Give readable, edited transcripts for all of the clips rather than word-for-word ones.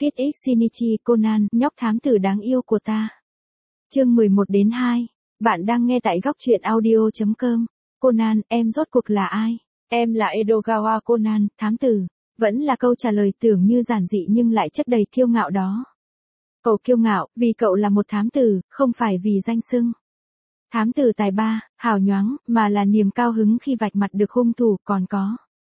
Kit X Shinichi Conan, nhóc thám tử đáng yêu của ta. Chương 11-2. Bạn đang nghe tại góc truyện audio.com. Conan, em rốt cuộc là ai? Em là Edogawa Conan, thám tử. Vẫn là câu trả lời tưởng như giản dị nhưng lại chất đầy kiêu ngạo đó. Cậu kiêu ngạo, vì cậu là một thám tử, không phải vì danh xưng. Thám tử tài ba, hào nhoáng, mà là niềm cao hứng khi vạch mặt được hung thủ, còn có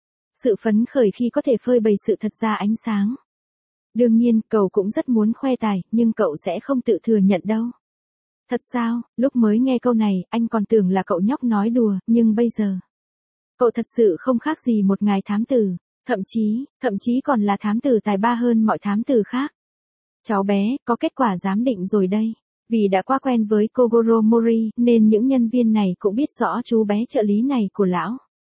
sự phấn khởi khi có thể phơi bày sự thật ra ánh sáng. Đương nhiên, cậu cũng rất muốn khoe tài, nhưng cậu sẽ không tự thừa nhận đâu. Thật sao, lúc mới nghe câu này, anh còn tưởng là cậu nhóc nói đùa, nhưng bây giờ, cậu thật sự không khác gì một ngài thám tử, thậm chí còn là thám tử tài ba hơn mọi thám tử khác. Cháu bé, có kết quả giám định rồi đây. Vì đã qua quen với Kogoro Mori, nên những nhân viên này cũng biết rõ chú bé trợ lý này của lão.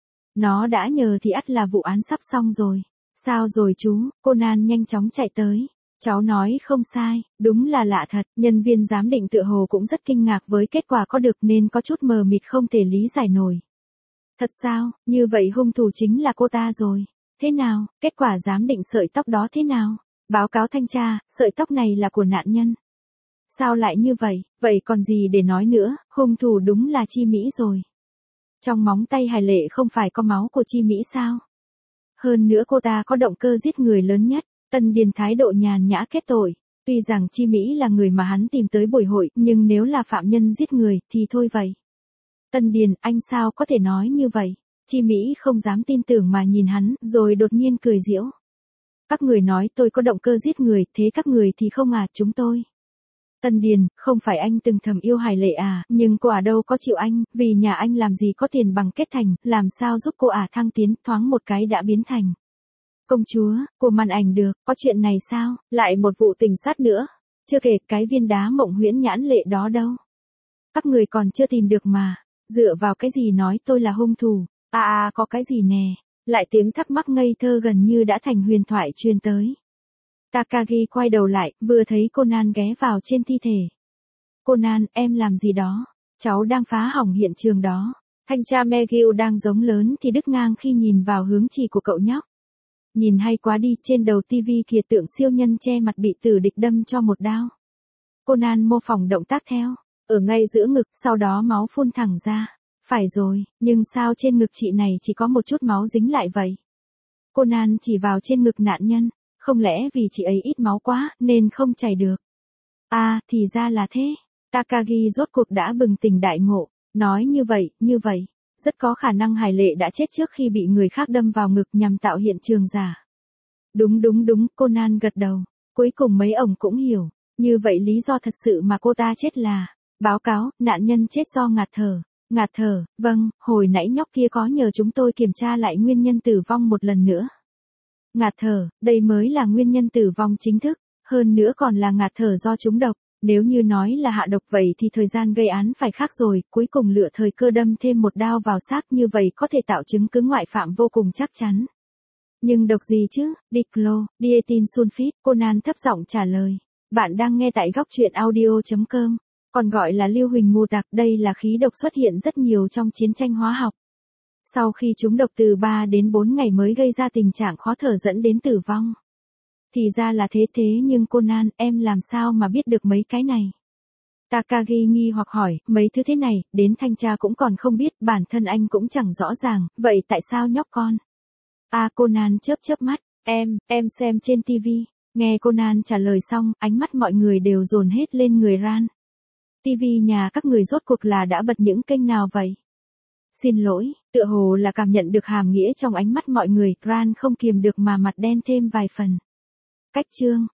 Nó đã nhờ thì ắt là vụ án sắp xong rồi. Sao rồi chú? Conan nhanh chóng chạy tới. Cháu nói không sai, đúng là lạ thật. Nhân viên giám định tựa hồ cũng rất kinh ngạc với kết quả có được nên có chút mờ mịt không thể lý giải nổi. Thật sao, như vậy hung thủ chính là cô ta rồi. Thế nào, kết quả giám định sợi tóc đó thế nào? Báo cáo thanh tra, sợi tóc này là của nạn nhân. Sao lại như vậy? Vậy còn gì để nói nữa, hung thủ đúng là Chi Mỹ rồi. Trong móng tay Hải Lệ không phải có máu của Chi Mỹ sao? Hơn nữa cô ta có động cơ giết người lớn nhất. Tân Điền thái độ nhàn nhã kết tội. Tuy rằng Chi Mỹ là người mà hắn tìm tới buổi hội, nhưng nếu là phạm nhân giết người, thì thôi vậy. Tân Điền, anh sao có thể nói như vậy? Chi Mỹ không dám tin tưởng mà nhìn hắn, rồi đột nhiên cười giễu. Các người nói tôi có động cơ giết người, thế các người thì không à, chúng tôi. Tân Điền, không phải anh từng thầm yêu Hải Lệ à, nhưng cô đâu có chịu anh, vì nhà anh làm gì có tiền bằng kết thành, làm sao giúp cô thăng tiến, thoáng một cái đã biến thành công chúa của màn ảnh được, có chuyện này sao? Lại một vụ tình sát nữa. Chưa kể cái viên đá mộng huyễn nhãn lệ đó đâu. Các người còn chưa tìm được mà. Dựa vào cái gì nói tôi là hung thủ? Có cái gì nè? Lại tiếng thắc mắc ngây thơ gần như đã thành huyền thoại truyền tới. Takagi quay đầu lại, vừa thấy Conan ghé vào trên thi thể. Conan, em làm gì đó? Cháu đang phá hỏng hiện trường đó. Thanh tra Megil đang giống lớn thì đứt ngang khi nhìn vào hướng chỉ của cậu nhóc. Nhìn hay quá đi, trên đầu tivi kìa tượng siêu nhân che mặt bị tử địch đâm cho một đao. Conan mô phỏng động tác theo, ở ngay giữa ngực, sau đó máu phun thẳng ra. Phải rồi, nhưng sao trên ngực chị này chỉ có một chút máu dính lại vậy? Conan chỉ vào trên ngực nạn nhân, không lẽ vì chị ấy ít máu quá, nên không chảy được? Thì ra là thế. Takagi rốt cuộc đã bừng tỉnh đại ngộ, nói như vậy. Rất có khả năng Hải Lệ đã chết trước khi bị người khác đâm vào ngực nhằm tạo hiện trường giả. Đúng, Conan gật đầu. Cuối cùng mấy ông cũng hiểu. Như vậy lý do thật sự mà cô ta chết là, báo cáo, nạn nhân chết do ngạt thở. Ngạt thở, vâng, hồi nãy nhóc kia có nhờ chúng tôi kiểm tra lại nguyên nhân tử vong một lần nữa. Ngạt thở, đây mới là nguyên nhân tử vong chính thức, hơn nữa còn là ngạt thở do trúng độc. Nếu như nói là hạ độc vậy thì thời gian gây án phải khác rồi, cuối cùng lựa thời cơ đâm thêm một đao vào xác như vậy có thể tạo chứng cứ ngoại phạm vô cùng chắc chắn. Nhưng độc gì chứ? Diclo, Dietin sulfit, Conan thấp giọng trả lời. Bạn đang nghe tại góc truyện audio.com, còn gọi là lưu huỳnh mù tạc, đây là khí độc xuất hiện rất nhiều trong chiến tranh hóa học. Sau khi trúng độc từ 3 đến 4 ngày mới gây ra tình trạng khó thở dẫn đến tử vong. Thì ra là thế nhưng Conan, em làm sao mà biết được mấy cái này? Takagi nghi hoặc hỏi, mấy thứ thế này, đến thanh tra cũng còn không biết, bản thân anh cũng chẳng rõ ràng, vậy tại sao nhóc con? Conan chớp mắt, em xem trên tivi. Nghe Conan trả lời xong, ánh mắt mọi người đều dồn hết lên người Ran. Tivi nhà các người rốt cuộc là đã bật những kênh nào vậy? Xin lỗi, tựa hồ là cảm nhận được hàm nghĩa trong ánh mắt mọi người, Ran không kiềm được mà mặt đen thêm vài phần. Cách chương,